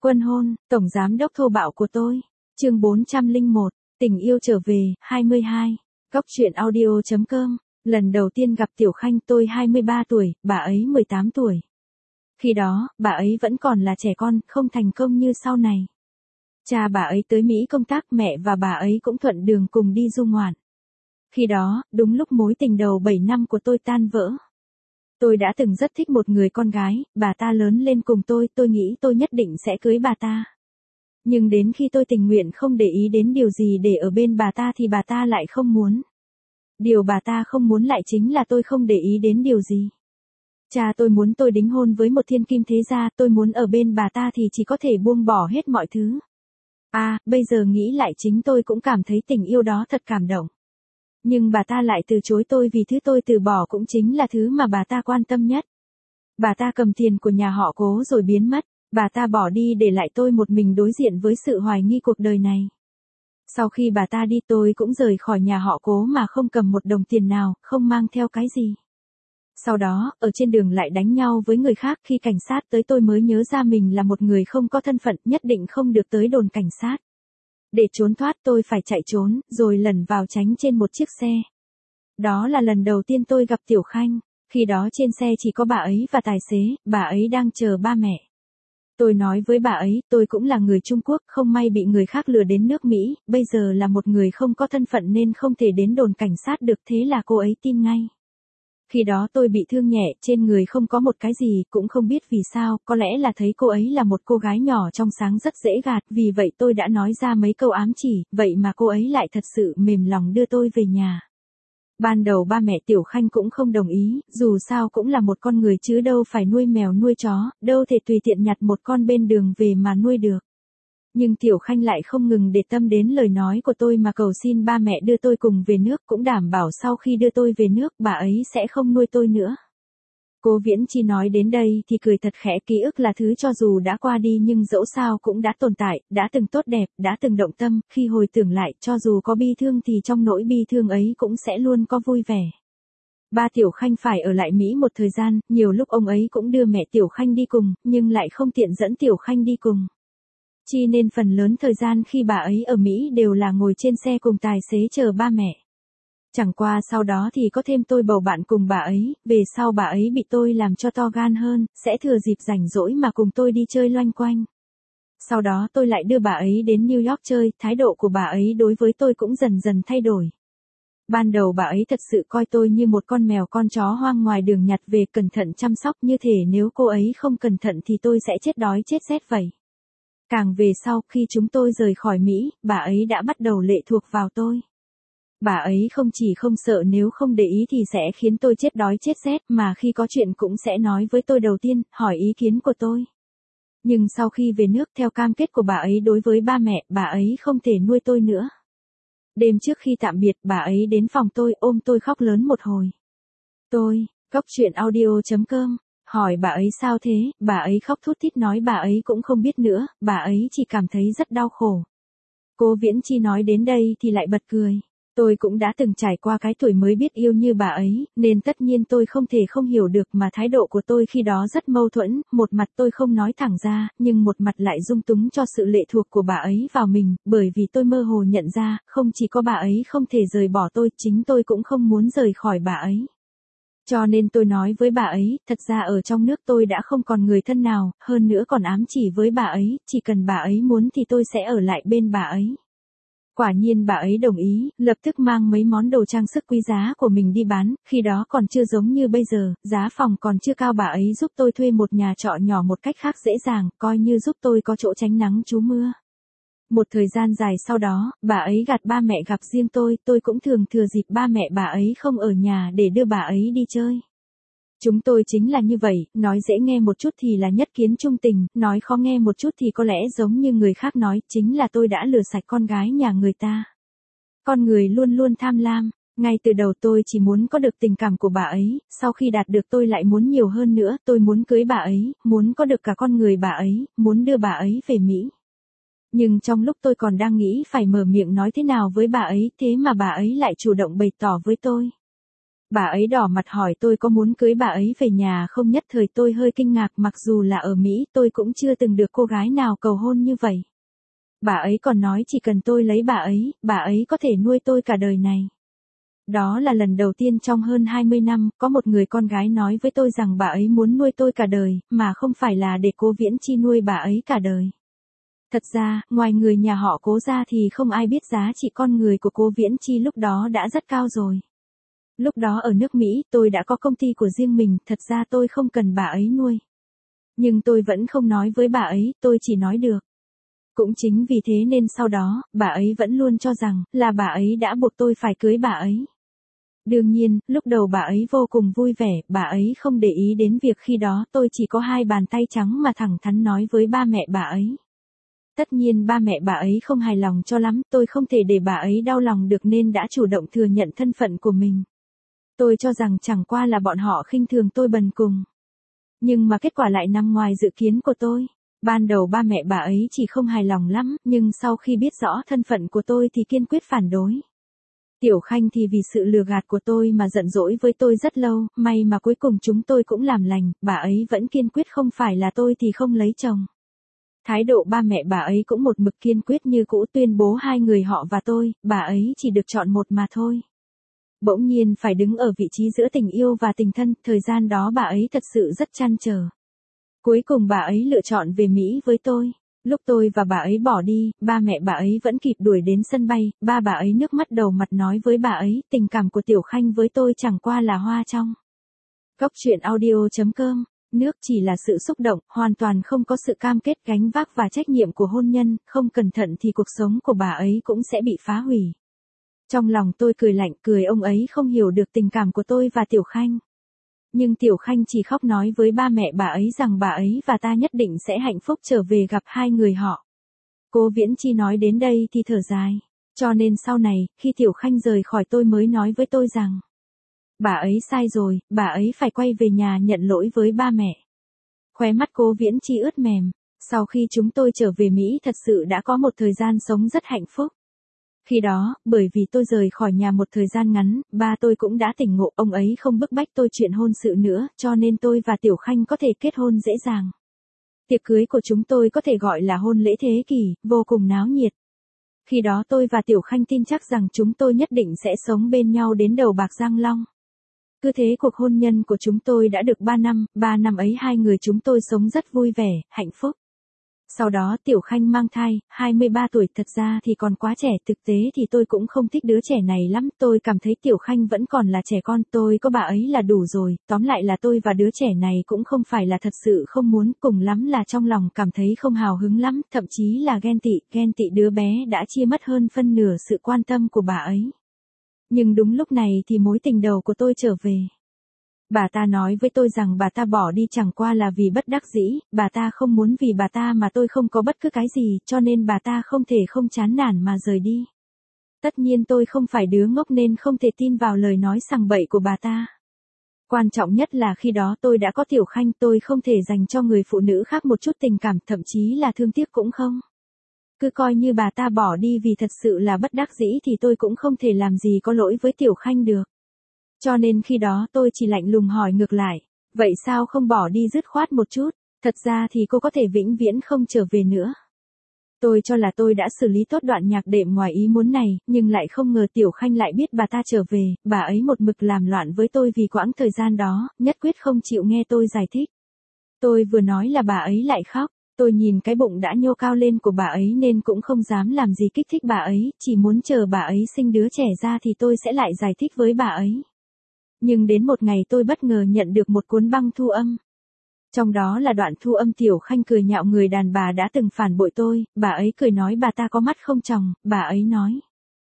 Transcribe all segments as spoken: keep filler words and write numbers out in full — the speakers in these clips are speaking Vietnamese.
Quân hôn, tổng giám đốc thô bạo của tôi. Chương bốn trăm lẻ một, tình yêu trở về, hai mươi hai. Góc truyện audio.com. Lần đầu tiên gặp Tiểu Khanh tôi hai mươi ba tuổi, bà ấy mười tám tuổi. Khi đó, bà ấy vẫn còn là trẻ con, không thành công như sau này. Cha bà ấy tới Mỹ công tác, mẹ và bà ấy cũng thuận đường cùng đi du ngoạn. Khi đó, đúng lúc mối tình đầu bảy năm của tôi tan vỡ. Tôi đã từng rất thích một người con gái, bà ta lớn lên cùng tôi, tôi nghĩ tôi nhất định sẽ cưới bà ta. Nhưng đến khi tôi tình nguyện không để ý đến điều gì để ở bên bà ta thì bà ta lại không muốn. Điều bà ta không muốn lại chính là tôi không để ý đến điều gì. Cha tôi muốn tôi đính hôn với một thiên kim thế gia, tôi muốn ở bên bà ta thì chỉ có thể buông bỏ hết mọi thứ. À, bây giờ nghĩ lại chính tôi cũng cảm thấy tình yêu đó thật cảm động. Nhưng bà ta lại từ chối tôi vì thứ tôi từ bỏ cũng chính là thứ mà bà ta quan tâm nhất. Bà ta cầm tiền của nhà họ Cố rồi biến mất, bà ta bỏ đi để lại tôi một mình đối diện với sự hoài nghi cuộc đời này. Sau khi bà ta đi tôi cũng rời khỏi nhà họ Cố mà không cầm một đồng tiền nào, không mang theo cái gì. Sau đó, ở trên đường lại đánh nhau với người khác, khi cảnh sát tới tôi mới nhớ ra mình là một người không có thân phận, nhất định không được tới đồn cảnh sát. Để trốn thoát tôi phải chạy trốn, rồi lẩn vào tránh trên một chiếc xe. Đó là lần đầu tiên tôi gặp Tiểu Khanh, khi đó trên xe chỉ có bà ấy và tài xế, bà ấy đang chờ ba mẹ. Tôi nói với bà ấy, tôi cũng là người Trung Quốc, không may bị người khác lừa đến nước Mỹ, bây giờ là một người không có thân phận nên không thể đến đồn cảnh sát được, thế là cô ấy tin ngay. Khi đó tôi bị thương nhẹ, trên người không có một cái gì, cũng không biết vì sao, có lẽ là thấy cô ấy là một cô gái nhỏ trong sáng rất dễ gạt, vì vậy tôi đã nói ra mấy câu ám chỉ, vậy mà cô ấy lại thật sự mềm lòng đưa tôi về nhà. Ban đầu ba mẹ Tiểu Khanh cũng không đồng ý, dù sao cũng là một con người chứ đâu phải nuôi mèo nuôi chó, đâu thể tùy tiện nhặt một con bên đường về mà nuôi được. Nhưng Tiểu Khanh lại không ngừng để tâm đến lời nói của tôi mà cầu xin ba mẹ đưa tôi cùng về nước, cũng đảm bảo sau khi đưa tôi về nước bà ấy sẽ không nuôi tôi nữa. Cô Viễn Chi nói đến đây thì cười thật khẽ, ký ức là thứ cho dù đã qua đi nhưng dẫu sao cũng đã tồn tại, đã từng tốt đẹp, đã từng động tâm, khi hồi tưởng lại cho dù có bi thương thì trong nỗi bi thương ấy cũng sẽ luôn có vui vẻ. Ba Tiểu Khanh phải ở lại Mỹ một thời gian, nhiều lúc ông ấy cũng đưa mẹ Tiểu Khanh đi cùng, nhưng lại không tiện dẫn Tiểu Khanh đi cùng. Chi nên phần lớn thời gian khi bà ấy ở Mỹ đều là ngồi trên xe cùng tài xế chờ ba mẹ. Chẳng qua sau đó thì có thêm tôi bầu bạn cùng bà ấy, về sau bà ấy bị tôi làm cho to gan hơn, sẽ thừa dịp rảnh rỗi mà cùng tôi đi chơi loanh quanh. Sau đó tôi lại đưa bà ấy đến New York chơi, thái độ của bà ấy đối với tôi cũng dần dần thay đổi. Ban đầu bà ấy thật sự coi tôi như một con mèo con chó hoang ngoài đường nhặt về, cẩn thận chăm sóc như thể nếu cô ấy không cẩn thận thì tôi sẽ chết đói chết rét vậy. Càng về sau, khi chúng tôi rời khỏi Mỹ, bà ấy đã bắt đầu lệ thuộc vào tôi. Bà ấy không chỉ không sợ nếu không để ý thì sẽ khiến tôi chết đói chết rét, mà khi có chuyện cũng sẽ nói với tôi đầu tiên, hỏi ý kiến của tôi. Nhưng sau khi về nước, theo cam kết của bà ấy đối với ba mẹ, bà ấy không thể nuôi tôi nữa. Đêm trước khi tạm biệt, bà ấy đến phòng tôi, ôm tôi khóc lớn một hồi. Tôi, góc truyện audio.com, hỏi bà ấy sao thế, bà ấy khóc thút thít nói bà ấy cũng không biết nữa, bà ấy chỉ cảm thấy rất đau khổ. Cô Viễn Chi nói đến đây thì lại bật cười. Tôi cũng đã từng trải qua cái tuổi mới biết yêu như bà ấy, nên tất nhiên tôi không thể không hiểu được, mà thái độ của tôi khi đó rất mâu thuẫn, một mặt tôi không nói thẳng ra, nhưng một mặt lại dung túng cho sự lệ thuộc của bà ấy vào mình, bởi vì tôi mơ hồ nhận ra, không chỉ có bà ấy không thể rời bỏ tôi, chính tôi cũng không muốn rời khỏi bà ấy. Cho nên tôi nói với bà ấy, thật ra ở trong nước tôi đã không còn người thân nào, hơn nữa còn ám chỉ với bà ấy, chỉ cần bà ấy muốn thì tôi sẽ ở lại bên bà ấy. Quả nhiên bà ấy đồng ý, lập tức mang mấy món đồ trang sức quý giá của mình đi bán, khi đó còn chưa giống như bây giờ, giá phòng còn chưa cao, bà ấy giúp tôi thuê một nhà trọ nhỏ một cách khác dễ dàng, coi như giúp tôi có chỗ tránh nắng trú mưa. Một thời gian dài sau đó, bà ấy gạt ba mẹ gặp riêng tôi, tôi cũng thường thừa dịp ba mẹ bà ấy không ở nhà để đưa bà ấy đi chơi. Chúng tôi chính là như vậy, nói dễ nghe một chút thì là nhất kiến trung tình, nói khó nghe một chút thì có lẽ giống như người khác nói, chính là tôi đã lừa sạch con gái nhà người ta. Con người luôn luôn tham lam, ngay từ đầu tôi chỉ muốn có được tình cảm của bà ấy, sau khi đạt được tôi lại muốn nhiều hơn nữa, tôi muốn cưới bà ấy, muốn có được cả con người bà ấy, muốn đưa bà ấy về Mỹ. Nhưng trong lúc tôi còn đang nghĩ phải mở miệng nói thế nào với bà ấy, thế mà bà ấy lại chủ động bày tỏ với tôi. Bà ấy đỏ mặt hỏi tôi có muốn cưới bà ấy về nhà không, nhất thời tôi hơi kinh ngạc, mặc dù là ở Mỹ tôi cũng chưa từng được cô gái nào cầu hôn như vậy. Bà ấy còn nói chỉ cần tôi lấy bà ấy, bà ấy có thể nuôi tôi cả đời này. Đó là lần đầu tiên trong hơn hai mươi năm, có một người con gái nói với tôi rằng bà ấy muốn nuôi tôi cả đời, mà không phải là để Cố Viễn Chi nuôi bà ấy cả đời. Thật ra, ngoài người nhà họ Cố ra thì không ai biết giá trị con người của Cố Viễn Chi lúc đó đã rất cao rồi. Lúc đó ở nước Mỹ, tôi đã có công ty của riêng mình, thật ra tôi không cần bà ấy nuôi. Nhưng tôi vẫn không nói với bà ấy, tôi chỉ nói được. Cũng chính vì thế nên sau đó, bà ấy vẫn luôn cho rằng, là bà ấy đã buộc tôi phải cưới bà ấy. Đương nhiên, lúc đầu bà ấy vô cùng vui vẻ, bà ấy không để ý đến việc khi đó tôi chỉ có hai bàn tay trắng mà thẳng thắn nói với ba mẹ bà ấy. Tất nhiên ba mẹ bà ấy không hài lòng cho lắm, tôi không thể để bà ấy đau lòng được nên đã chủ động thừa nhận thân phận của mình. Tôi cho rằng chẳng qua là bọn họ khinh thường tôi bần cùng. Nhưng mà kết quả lại nằm ngoài dự kiến của tôi. Ban đầu ba mẹ bà ấy chỉ không hài lòng lắm, nhưng sau khi biết rõ thân phận của tôi thì kiên quyết phản đối. Tiểu Khanh thì vì sự lừa gạt của tôi mà giận dỗi với tôi rất lâu, may mà cuối cùng chúng tôi cũng làm lành, bà ấy vẫn kiên quyết không phải là tôi thì không lấy chồng. Thái độ ba mẹ bà ấy cũng một mực kiên quyết như cũ, tuyên bố hai người họ và tôi, bà ấy chỉ được chọn một mà thôi. Bỗng nhiên phải đứng ở vị trí giữa tình yêu và tình thân, thời gian đó bà ấy thật sự rất trăn trở. Cuối cùng bà ấy lựa chọn về Mỹ với tôi. Lúc tôi và bà ấy bỏ đi, ba mẹ bà ấy vẫn kịp đuổi đến sân bay, ba bà ấy nước mắt đầu mặt nói với bà ấy, tình cảm của Tiểu Khanh với tôi chẳng qua là hoa trong. Cốc truyện audio chấm com, nước chỉ là sự xúc động, hoàn toàn không có sự cam kết gánh vác và trách nhiệm của hôn nhân, không cẩn thận thì cuộc sống của bà ấy cũng sẽ bị phá hủy. Trong lòng tôi cười lạnh, cười ông ấy không hiểu được tình cảm của tôi và Tiểu Khanh. Nhưng Tiểu Khanh chỉ khóc nói với ba mẹ bà ấy rằng bà ấy và ta nhất định sẽ hạnh phúc trở về gặp hai người họ. Cố Viễn Chi nói đến đây thì thở dài. Cho nên sau này, khi Tiểu Khanh rời khỏi tôi mới nói với tôi rằng, bà ấy sai rồi, bà ấy phải quay về nhà nhận lỗi với ba mẹ. Khóe mắt Cố Viễn Chi ướt mềm. Sau khi chúng tôi trở về Mỹ thật sự đã có một thời gian sống rất hạnh phúc. Khi đó, bởi vì tôi rời khỏi nhà một thời gian ngắn, ba tôi cũng đã tỉnh ngộ, ông ấy không bức bách tôi chuyện hôn sự nữa, cho nên tôi và Tiểu Khanh có thể kết hôn dễ dàng. Tiệc cưới của chúng tôi có thể gọi là hôn lễ thế kỷ, vô cùng náo nhiệt. Khi đó tôi và Tiểu Khanh tin chắc rằng chúng tôi nhất định sẽ sống bên nhau đến đầu bạc răng long. Cứ thế cuộc hôn nhân của chúng tôi đã được ba năm, ba năm ấy hai người chúng tôi sống rất vui vẻ, hạnh phúc. Sau đó Tiểu Khanh mang thai, hai mươi ba tuổi, thật ra thì còn quá trẻ, thực tế thì tôi cũng không thích đứa trẻ này lắm, tôi cảm thấy Tiểu Khanh vẫn còn là trẻ con, tôi có bà ấy là đủ rồi, tóm lại là tôi và đứa trẻ này cũng không phải là thật sự không muốn, cùng lắm là trong lòng cảm thấy không hào hứng lắm, thậm chí là ghen tị, ghen tị đứa bé đã chia mất hơn phân nửa sự quan tâm của bà ấy. Nhưng đúng lúc này thì mối tình đầu của tôi trở về. Bà ta nói với tôi rằng bà ta bỏ đi chẳng qua là vì bất đắc dĩ, bà ta không muốn vì bà ta mà tôi không có bất cứ cái gì, cho nên bà ta không thể không chán nản mà rời đi. Tất nhiên tôi không phải đứa ngốc nên không thể tin vào lời nói sằng bậy của bà ta. Quan trọng nhất là khi đó tôi đã có Tiểu Khanh, tôi không thể dành cho người phụ nữ khác một chút tình cảm, thậm chí là thương tiếc cũng không. Cứ coi như bà ta bỏ đi vì thật sự là bất đắc dĩ thì tôi cũng không thể làm gì có lỗi với Tiểu Khanh được. Cho nên khi đó tôi chỉ lạnh lùng hỏi ngược lại, vậy sao không bỏ đi dứt khoát một chút, thật ra thì cô có thể vĩnh viễn không trở về nữa. Tôi cho là tôi đã xử lý tốt đoạn nhạc đệm ngoài ý muốn này, nhưng lại không ngờ Tiểu Khanh lại biết bà ta trở về, bà ấy một mực làm loạn với tôi vì quãng thời gian đó, nhất quyết không chịu nghe tôi giải thích. Tôi vừa nói là bà ấy lại khóc, tôi nhìn cái bụng đã nhô cao lên của bà ấy nên cũng không dám làm gì kích thích bà ấy, chỉ muốn chờ bà ấy sinh đứa trẻ ra thì tôi sẽ lại giải thích với bà ấy. Nhưng đến một ngày tôi bất ngờ nhận được một cuốn băng thu âm. Trong đó là đoạn thu âm Tiểu Khanh cười nhạo người đàn bà đã từng phản bội tôi, bà ấy cười nói bà ta có mắt không tròng, bà ấy nói.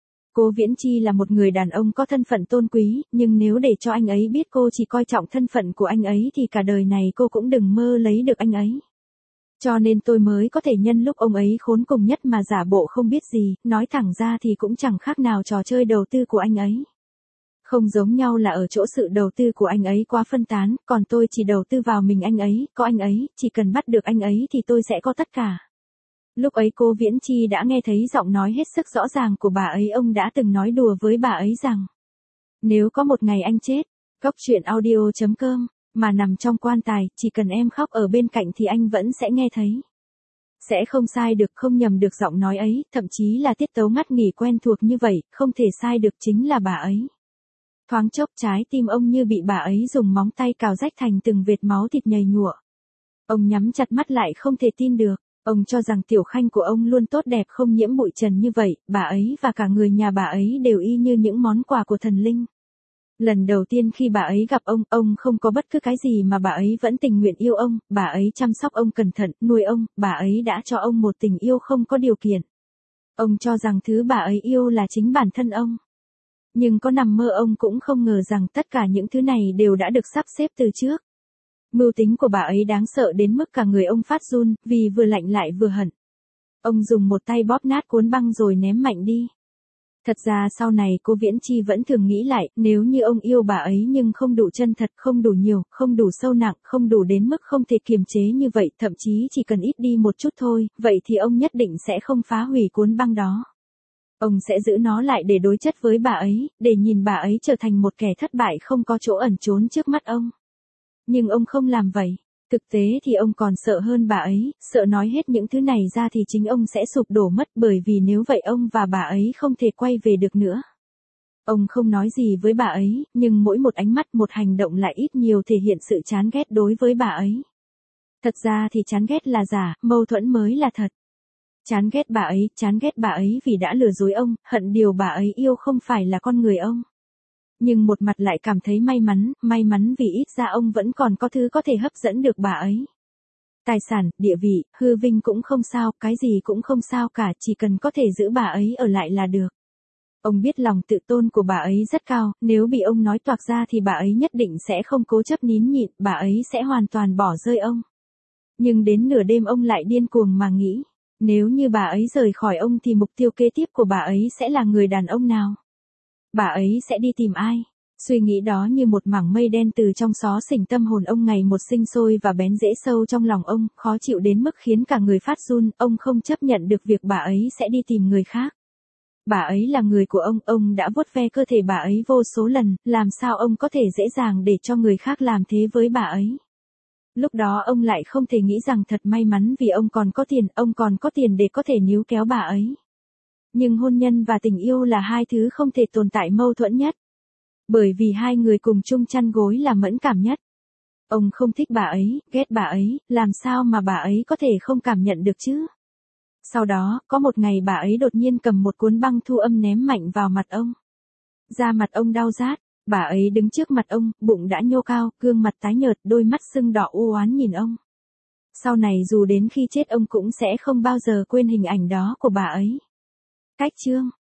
Cố Viễn Chi là một người đàn ông có thân phận tôn quý, nhưng nếu để cho anh ấy biết cô chỉ coi trọng thân phận của anh ấy thì cả đời này cô cũng đừng mơ lấy được anh ấy. Cho nên tôi mới có thể nhân lúc ông ấy khốn cùng nhất mà giả bộ không biết gì, nói thẳng ra thì cũng chẳng khác nào trò chơi đầu tư của anh ấy. Không giống nhau là ở chỗ sự đầu tư của anh ấy quá phân tán, còn tôi chỉ đầu tư vào mình anh ấy, có anh ấy, chỉ cần bắt được anh ấy thì tôi sẽ có tất cả. Lúc ấy cô Viễn Chi đã nghe thấy giọng nói hết sức rõ ràng của bà ấy, ông đã từng nói đùa với bà ấy rằng, nếu có một ngày anh chết, Cốc truyện audio chấm com, mà nằm trong quan tài, chỉ cần em khóc ở bên cạnh thì anh vẫn sẽ nghe thấy. Sẽ không sai được, không nhầm được giọng nói ấy, thậm chí là tiết tấu ngắt nghỉ quen thuộc như vậy, không thể sai được chính là bà ấy. Thoáng chốc trái tim ông như bị bà ấy dùng móng tay cào rách thành từng vệt máu thịt nhầy nhụa. Ông nhắm chặt mắt lại không thể tin được, ông cho rằng Tiểu Khanh của ông luôn tốt đẹp không nhiễm bụi trần như vậy, bà ấy và cả người nhà bà ấy đều y như những món quà của thần linh. Lần đầu tiên khi bà ấy gặp ông, ông không có bất cứ cái gì mà bà ấy vẫn tình nguyện yêu ông, bà ấy chăm sóc ông cẩn thận, nuôi ông, bà ấy đã cho ông một tình yêu không có điều kiện. Ông cho rằng thứ bà ấy yêu là chính bản thân ông. Nhưng có nằm mơ ông cũng không ngờ rằng tất cả những thứ này đều đã được sắp xếp từ trước. Mưu tính của bà ấy đáng sợ đến mức cả người ông phát run, vì vừa lạnh lại vừa hận. Ông dùng một tay bóp nát cuốn băng rồi ném mạnh đi. Thật ra sau này cô Viễn Chi vẫn thường nghĩ lại, nếu như ông yêu bà ấy nhưng không đủ chân thật, không đủ nhiều, không đủ sâu nặng, không đủ đến mức không thể kiềm chế như vậy, thậm chí chỉ cần ít đi một chút thôi, vậy thì ông nhất định sẽ không phá hủy cuốn băng đó. Ông sẽ giữ nó lại để đối chất với bà ấy, để nhìn bà ấy trở thành một kẻ thất bại không có chỗ ẩn trốn trước mắt ông. Nhưng ông không làm vậy. Thực tế thì ông còn sợ hơn bà ấy, sợ nói hết những thứ này ra thì chính ông sẽ sụp đổ mất, bởi vì nếu vậy ông và bà ấy không thể quay về được nữa. Ông không nói gì với bà ấy, nhưng mỗi một ánh mắt, một hành động lại ít nhiều thể hiện sự chán ghét đối với bà ấy. Thật ra thì chán ghét là giả, mâu thuẫn mới là thật. Chán ghét bà ấy, chán ghét bà ấy vì đã lừa dối ông, hận điều bà ấy yêu không phải là con người ông. Nhưng một mặt lại cảm thấy may mắn, may mắn vì ít ra ông vẫn còn có thứ có thể hấp dẫn được bà ấy. Tài sản, địa vị, hư vinh cũng không sao, cái gì cũng không sao cả, chỉ cần có thể giữ bà ấy ở lại là được. Ông biết lòng tự tôn của bà ấy rất cao, nếu bị ông nói toạc ra thì bà ấy nhất định sẽ không cố chấp nín nhịn, bà ấy sẽ hoàn toàn bỏ rơi ông. Nhưng đến nửa đêm ông lại điên cuồng mà nghĩ, nếu như bà ấy rời khỏi ông thì mục tiêu kế tiếp của bà ấy sẽ là người đàn ông nào? Bà ấy sẽ đi tìm ai? Suy nghĩ đó như một mảng mây đen từ trong xó xỉnh tâm hồn ông ngày một sinh sôi và bén rễ sâu trong lòng ông, khó chịu đến mức khiến cả người phát run, ông không chấp nhận được việc bà ấy sẽ đi tìm người khác. Bà ấy là người của ông, ông đã vuốt ve cơ thể bà ấy vô số lần, làm sao ông có thể dễ dàng để cho người khác làm thế với bà ấy? Lúc đó ông lại không thể nghĩ rằng thật may mắn vì ông còn có tiền, ông còn có tiền để có thể níu kéo bà ấy. Nhưng hôn nhân và tình yêu là hai thứ không thể tồn tại mâu thuẫn nhất. Bởi vì hai người cùng chung chăn gối là mẫn cảm nhất. Ông không thích bà ấy, ghét bà ấy, làm sao mà bà ấy có thể không cảm nhận được chứ? Sau đó, có một ngày bà ấy đột nhiên cầm một cuốn băng thu âm ném mạnh vào mặt ông. Da mặt ông đau rát, bà ấy đứng trước mặt ông, bụng đã nhô cao, gương mặt tái nhợt, đôi mắt sưng đỏ u oán nhìn ông. Sau này dù đến khi chết ông cũng sẽ không bao giờ quên hình ảnh đó của bà ấy. Cách chương